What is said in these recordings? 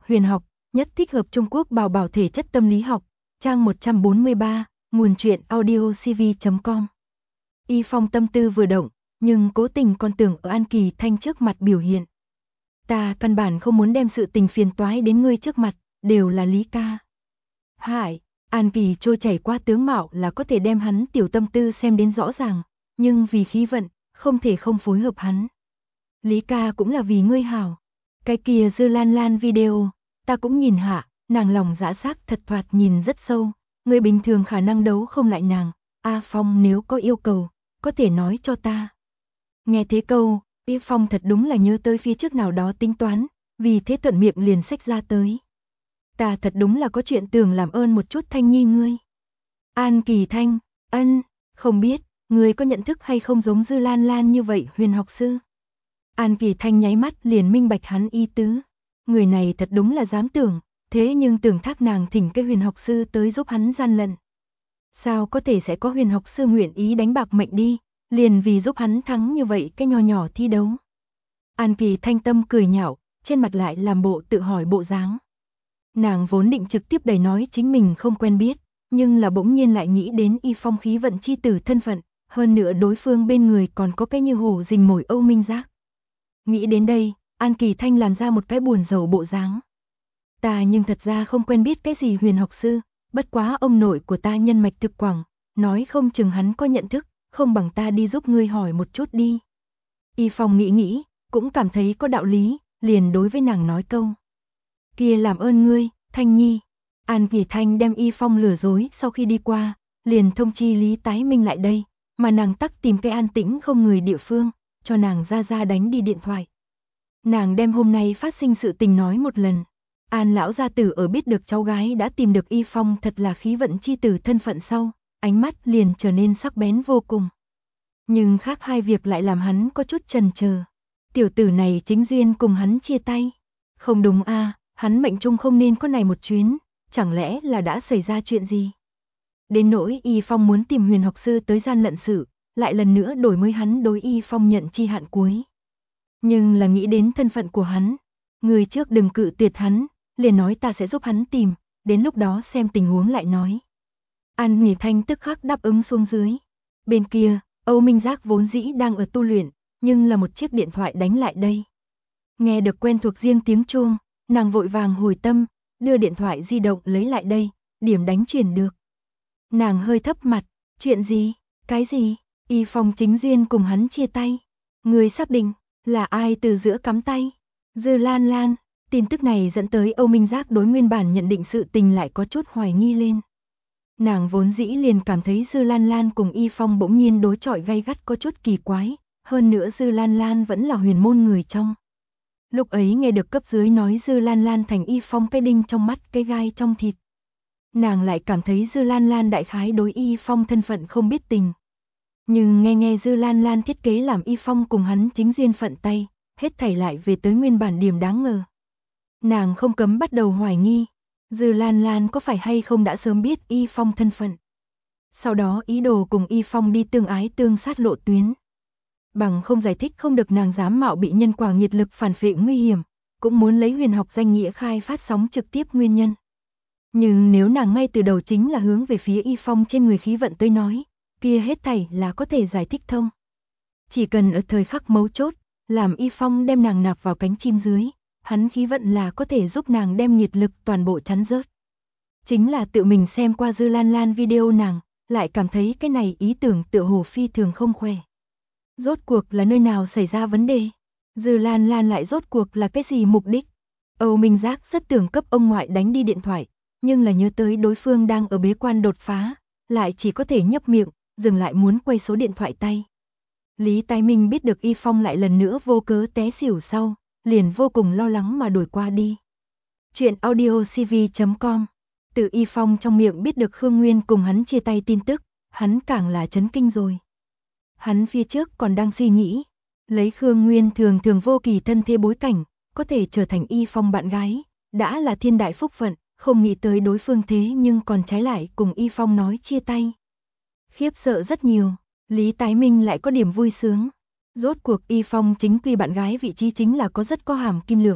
Huyền học, nhất thích hợp Trung Quốc bảo bảo thể chất tâm lý học, trang 143, nguồn truyện audiocv.com. Y Phong tâm tư vừa động, nhưng cố tình còn tưởng ở An Kỳ Thanh trước mặt biểu hiện. Ta căn bản không muốn đem sự tình phiền toái đến ngươi trước mặt, đều là Lý ca. Hải, An Kỳ trôi chảy qua tướng mạo là có thể đem hắn tiểu tâm tư xem đến rõ ràng, nhưng vì khí vận, không thể không phối hợp hắn. Lý ca cũng là vì ngươi hảo. Cái kia Dư Lan Lan video, ta cũng nhìn hạ, nàng lòng dã xác thật thoạt nhìn rất sâu, người bình thường khả năng đấu không lại nàng. A Phong nếu có yêu cầu, có thể nói cho ta. Nghe thế câu, Y Phong thật đúng là nhớ tới phía trước nào đó tính toán, vì thế thuận miệng liền xách ra tới. Ta thật đúng là có chuyện tưởng làm ơn một chút Thanh Nhi ngươi. An Kỳ Thanh, ân, không biết, ngươi có nhận thức hay không giống Dư Lan Lan như vậy huyền học sư? An Kỳ Thanh nháy mắt liền minh bạch hắn ý tứ. Người này thật đúng là dám tưởng, thế nhưng tưởng thác nàng thỉnh cái huyền học sư tới giúp hắn gian lận. Sao có thể sẽ có huyền học sư nguyện ý đánh bạc mệnh đi, liền vì giúp hắn thắng như vậy cái nho nhỏ thi đấu. An Kỳ Thanh tâm cười nhạo, trên mặt lại làm bộ tự hỏi bộ dáng. Nàng vốn định trực tiếp đẩy nói chính mình không quen biết, nhưng là bỗng nhiên lại nghĩ đến Y Phong khí vận chi tử thân phận, hơn nữa đối phương bên người còn có cái như hổ rình mồi Âu Minh Giác. Nghĩ đến đây, An Kỳ Thanh làm ra một cái buồn rầu bộ dáng. Ta nhưng thật ra không quen biết cái gì huyền học sư, bất quá ông nội của ta nhân mạch thực quảng, nói không chừng hắn có nhận thức, không bằng ta đi giúp ngươi hỏi một chút đi. Y Phong nghĩ, cũng cảm thấy có đạo lý, liền đối với nàng nói câu. Kia làm ơn ngươi, Thanh Nhi. An Kỳ Thanh đem Y Phong lừa dối sau khi đi qua, liền thông chi Lý Tái Minh lại đây, mà nàng tắc tìm cái an tĩnh không người địa phương, cho nàng ra đánh đi điện thoại. Nàng đem hôm nay phát sinh sự tình nói một lần. An lão gia tử ở biết được cháu gái đã tìm được Y Phong thật là khí vận chi tử thân phận sau, ánh mắt liền trở nên sắc bén vô cùng. Nhưng khác hai việc lại làm hắn có chút chần chờ. Tiểu tử này chính duyên cùng hắn chia tay. Không đúng a, hắn mệnh trung không nên có này một chuyến, chẳng lẽ là đã xảy ra chuyện gì? Đến nỗi Y Phong muốn tìm huyền học sư tới gian lận sự, lại lần nữa đổi mới hắn đối Y Phong nhận chi hạn cuối. Nhưng là nghĩ đến thân phận của hắn, người trước đừng cự tuyệt hắn, liền nói ta sẽ giúp hắn tìm, đến lúc đó xem tình huống lại nói. An Nghỉ Thanh tức khắc đáp ứng xuống dưới. Bên kia, Âu Minh Giác vốn dĩ đang ở tu luyện, nhưng là một chiếc điện thoại đánh lại đây. Nghe được quen thuộc riêng tiếng chuông, nàng vội vàng hồi tâm, đưa điện thoại di động lấy lại đây, điểm đánh chuyển được. Nàng hơi thấp mặt, chuyện gì, cái gì, Y Phong chính duyên cùng hắn chia tay. Người xác định, là ai từ giữa cắm tay? Dư Lan Lan. Tin tức này dẫn tới Âu Minh Giác đối nguyên bản nhận định sự tình lại có chút hoài nghi lên. Nàng vốn dĩ liền cảm thấy Dư Lan Lan cùng Y Phong bỗng nhiên đối chọi gay gắt có chút kỳ quái, hơn nữa Dư Lan Lan vẫn là huyền môn người trong. Lúc ấy nghe được cấp dưới nói Dư Lan Lan thành Y Phong cái đinh trong mắt cái gai trong thịt. Nàng lại cảm thấy Dư Lan Lan đại khái đối Y Phong thân phận không biết tình. Nhưng nghe Dư Lan Lan thiết kế làm Y Phong cùng hắn chính duyên phận tay, hết thảy lại về tới nguyên bản điểm đáng ngờ. Nàng không cấm bắt đầu hoài nghi, Dư Lan Lan có phải hay không đã sớm biết Y Phong thân phận. Sau đó ý đồ cùng Y Phong đi tương ái tương sát lộ tuyến. Bằng không giải thích không được nàng dám mạo bị nhân quả nghiệt lực phản phệ nguy hiểm, cũng muốn lấy huyền học danh nghĩa khai phát sóng trực tiếp nguyên nhân. Nhưng nếu nàng ngay từ đầu chính là hướng về phía Y Phong trên người khí vận tới nói, kia hết thảy là có thể giải thích thông. Chỉ cần ở thời khắc mấu chốt, làm Y Phong đem nàng nạp vào cánh chim dưới, hắn khí vận là có thể giúp nàng đem nghiệt lực toàn bộ chắn rớt. Chính là tự mình xem qua Dư Lan Lan video nàng, lại cảm thấy cái này ý tưởng tựa hồ phi thường không khỏe. Rốt cuộc là nơi nào xảy ra vấn đề? Dư Lan Lan lại rốt cuộc là cái gì mục đích? Âu Minh Giác rất tưởng cấp ông ngoại đánh đi điện thoại, nhưng là nhớ tới đối phương đang ở bế quan đột phá, lại chỉ có thể nhấp miệng, dừng lại muốn quay số điện thoại tay. Lý Tái Minh biết được Y Phong lại lần nữa vô cớ té xỉu sau, liền vô cùng lo lắng mà đổi qua đi. Chuyện audiocv.com. Từ Y Phong trong miệng biết được Khương Nguyên cùng hắn chia tay tin tức, hắn càng là chấn kinh rồi. Hắn phía trước còn đang suy nghĩ, lấy Khương Nguyên thường vô kỳ thân thế bối cảnh, có thể trở thành Y Phong bạn gái, đã là thiên đại phúc phận, không nghĩ tới đối phương thế nhưng còn trái lại cùng Y Phong nói chia tay. Khiếp sợ rất nhiều, Lý Tái Minh lại có điểm vui sướng. Rốt cuộc Y Phong chính quy bạn gái vị trí chính là có rất có hàm kim lượng,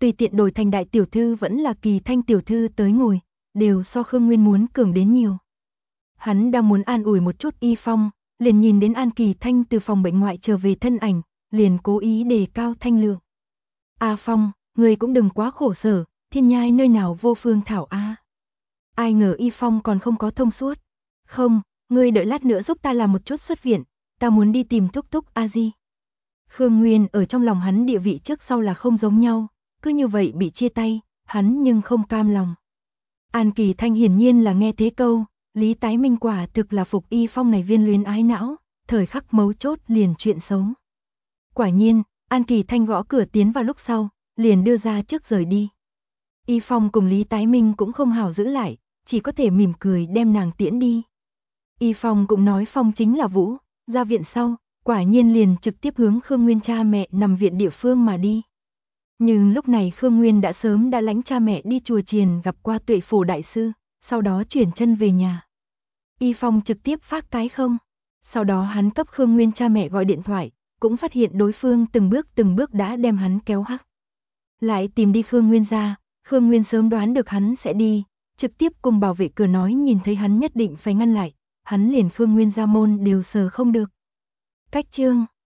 tùy tiện đổi thành đại tiểu thư vẫn là Kỳ Thanh tiểu thư tới ngồi, đều so Khương Nguyên muốn cường đến nhiều. Hắn đang muốn an ủi một chút Y Phong, liền nhìn đến An Kỳ Thanh từ phòng bệnh ngoại trở về thân ảnh, liền cố ý đề cao thanh lượng. A Phong, ngươi cũng đừng quá khổ sở, thiên nhai nơi nào vô phương thảo a. Ai ngờ Y Phong còn không có thông suốt. Không, ngươi đợi lát nữa giúp ta làm một chút xuất viện, ta muốn đi tìm Thúc Thúc A Di. Khương Nguyên ở trong lòng hắn địa vị trước sau là không giống nhau, cứ như vậy bị chia tay, hắn nhưng không cam lòng. An Kỳ Thanh hiển nhiên là nghe thế câu, Lý Tái Minh quả thực là phục Y Phong này viên luyến ái não, thời khắc mấu chốt liền chuyện xấu. Quả nhiên, An Kỳ Thanh gõ cửa tiến vào lúc sau, liền đưa ra trước rời đi. Y Phong cùng Lý Tái Minh cũng không hảo giữ lại, chỉ có thể mỉm cười đem nàng tiễn đi. Y Phong cũng nói Phong chính là Vũ, ra viện sau, quả nhiên liền trực tiếp hướng Khương Nguyên cha mẹ nằm viện địa phương mà đi. Nhưng lúc này Khương Nguyên đã sớm đã lãnh cha mẹ đi chùa chiền gặp qua Tuệ Phổ đại sư, sau đó chuyển chân về nhà. Y Phong trực tiếp phát cái không. Sau đó hắn cấp Khương Nguyên cha mẹ gọi điện thoại, cũng phát hiện đối phương từng bước đã đem hắn kéo hắc. Lại tìm đi Khương Nguyên ra, Khương Nguyên sớm đoán được hắn sẽ đi, trực tiếp cùng bảo vệ cửa nói nhìn thấy hắn nhất định phải ngăn lại, hắn liền Khương Nguyên ra môn đều sờ không được. Cách chương